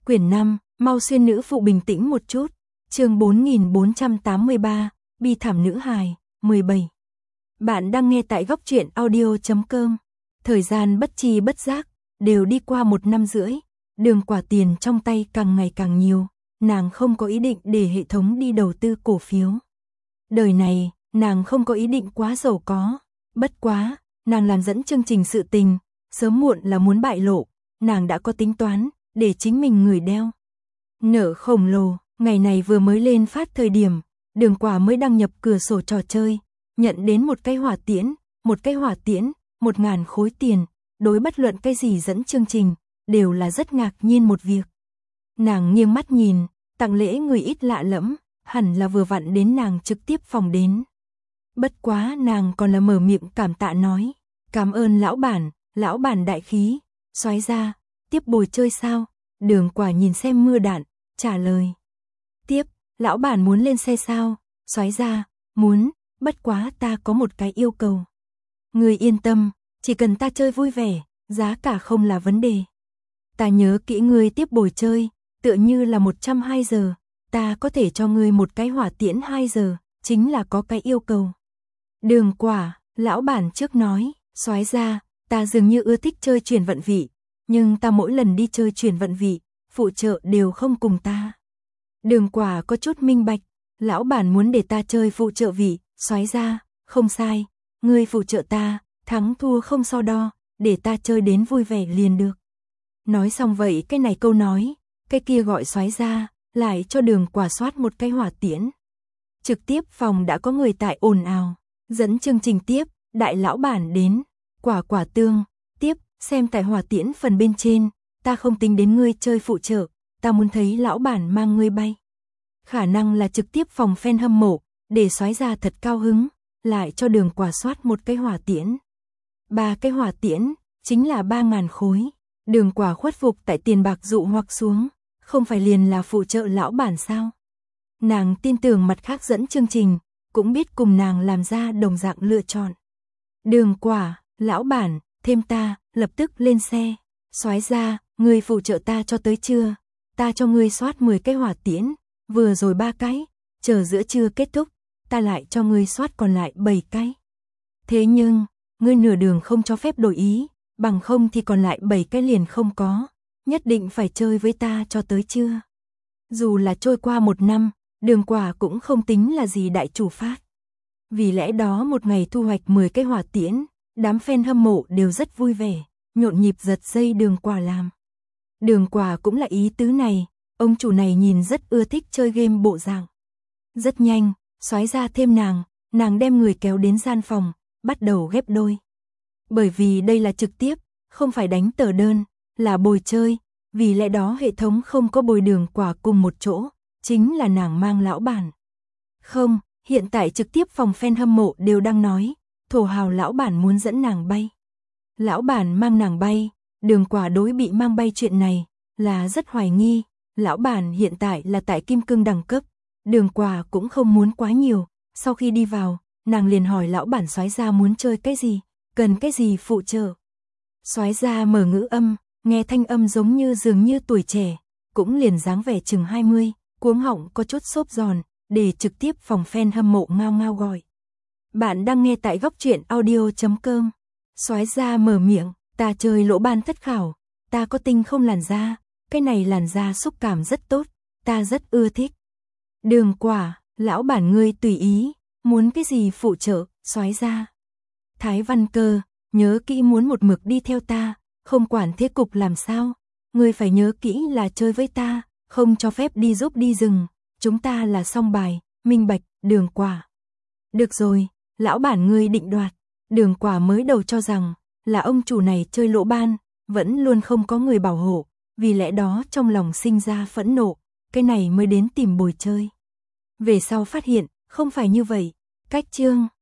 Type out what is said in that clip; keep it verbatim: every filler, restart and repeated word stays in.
Quyển năm, mau xuyên nữ phụ bình tĩnh một chút. Chương bốn nghìn bốn trăm tám mươi ba, bi thảm nữ hài, mười bảy. Bạn đang nghe tại góc truyện audio chấm com. Thời gian bất chi bất giác, đều đi qua một năm rưỡi. Đường Quả tiền trong tay càng ngày càng nhiều. Nàng không có ý định để hệ thống đi đầu tư cổ phiếu. Đời này, nàng không có ý định quá giàu có. Bất quá, nàng làm dẫn chương trình sự tình, sớm muộn là muốn bại lộ. Nàng đã có tính toán, để chính mình người đeo nợ khổng lồ. Ngày này vừa mới lên phát thời điểm, Đường Quả mới đăng nhập cửa sổ trò chơi, nhận đến một cái hỏa tiễn, một cái hỏa tiễn, một ngàn khối tiền. Đối bất luận cái gì dẫn chương trình, đều là rất ngạc nhiên một việc. Nàng nghiêng mắt nhìn, tặng lễ người ít lạ lẫm, hẳn là vừa vặn đến nàng trực tiếp phòng đến. Bất quá nàng còn là mở miệng cảm tạ nói, cảm ơn lão bản, lão bản đại khí, soái ra, tiếp bồi chơi sao? Đường Quả nhìn xem mưa đạn, trả lời. Tiếp, lão bản muốn lên xe sao? Soái ra, muốn, bất quá ta có một cái yêu cầu. Người yên tâm, chỉ cần ta chơi vui vẻ, giá cả không là vấn đề. Ta nhớ kỹ ngươi tiếp bồi chơi, tựa như là một trăm hai giờ, ta có thể cho ngươi một cái hỏa tiễn hai giờ, chính là có cái yêu cầu. Đường Quả, lão bản trước nói, soái ra, ta dường như ưa thích chơi chuyển vận vị, nhưng ta mỗi lần đi chơi chuyển vận vị, phụ trợ đều không cùng ta. Đường Quả có chút minh bạch, lão bản muốn để ta chơi phụ trợ vị, soái ra, không sai, ngươi phụ trợ ta, thắng thua không so đo, để ta chơi đến vui vẻ liền được. Nói xong vậy cái này câu nói, cái kia gọi soái ra, lại cho Đường Quả soát một cái hỏa tiễn. Trực tiếp phòng đã có người tại ồn ào, dẫn chương trình tiếp, đại lão bản đến, Quả Quả tương, tiếp, xem tại hỏa tiễn phần bên trên, ta không tính đến ngươi chơi phụ trợ, ta muốn thấy lão bản mang ngươi bay. Khả năng là trực tiếp phòng fan hâm mộ, để soái ra thật cao hứng, lại cho Đường Quả soát một cái hỏa tiễn. Ba cái hỏa tiễn, chính là ba ngàn khối. Đường Quả khuất phục tại tiền bạc dụ hoặc xuống, không phải liền là phụ trợ lão bản sao? Nàng tin tưởng mặt khác dẫn chương trình, cũng biết cùng nàng làm ra đồng dạng lựa chọn. Đường Quả, lão bản, thêm ta, lập tức lên xe. Soái ra, ngươi phụ trợ ta cho tới chưa? Ta cho ngươi soát mười cái hỏa tiễn, vừa rồi ba cái, chờ giữa trưa kết thúc, ta lại cho ngươi soát còn lại bảy cái. Thế nhưng, ngươi nửa đường không cho phép đổi ý, bằng không thì còn lại bảy cái liền không có, nhất định phải chơi với ta cho tới trưa. Dù là trôi qua một năm, Đường Quả cũng không tính là gì đại chủ phát. Vì lẽ đó một ngày thu hoạch mười cái hỏa tiễn, đám fan hâm mộ đều rất vui vẻ, nhộn nhịp giật dây Đường Quả làm. Đường Quả cũng là ý tứ này, ông chủ này nhìn rất ưa thích chơi game bộ dạng. Rất nhanh, soái ra thêm nàng, nàng đem người kéo đến gian phòng, bắt đầu ghép đôi. Bởi vì đây là trực tiếp, không phải đánh tờ đơn, là bồi chơi, vì lẽ đó hệ thống không có bồi Đường Quả cùng một chỗ, chính là nàng mang lão bản. Không, hiện tại trực tiếp phòng fan hâm mộ đều đang nói, thổ hào lão bản muốn dẫn nàng bay. Lão bản mang nàng bay, Đường Quả đối bị mang bay chuyện này, là rất hoài nghi, lão bản hiện tại là tại kim cương đẳng cấp, Đường Quả cũng không muốn quá nhiều, sau khi đi vào, nàng liền hỏi lão bản soái ra muốn chơi cái gì, cần cái gì phụ trợ. Soái ra mở ngữ âm, nghe thanh âm giống như dường như tuổi trẻ, cũng liền dáng vẻ chừng hai mươi, cuống họng có chút xốp giòn, để trực tiếp phòng fan hâm mộ ngao ngao gọi. Bạn đang nghe tại góc truyện audio chấm com. Soái ra mở miệng, ta chơi lỗ ban thất khảo, ta có tinh không làn da, cái này làn da xúc cảm rất tốt, ta rất ưa thích. Đường Quả, lão bản ngươi tùy ý, muốn cái gì phụ trợ, soái ra. Thái Văn Cơ, nhớ kỹ muốn một mực đi theo ta, không quản thế cục làm sao, ngươi phải nhớ kỹ là chơi với ta, không cho phép đi giúp đi rừng, chúng ta là song bài, minh bạch. Đường Quả. Được rồi, lão bản ngươi định đoạt. Đường Quả mới đầu cho rằng là ông chủ này chơi lỗ ban, vẫn luôn không có người bảo hộ, vì lẽ đó trong lòng sinh ra phẫn nộ, cái này mới đến tìm bồi chơi. Về sau phát hiện, không phải như vậy, cách chương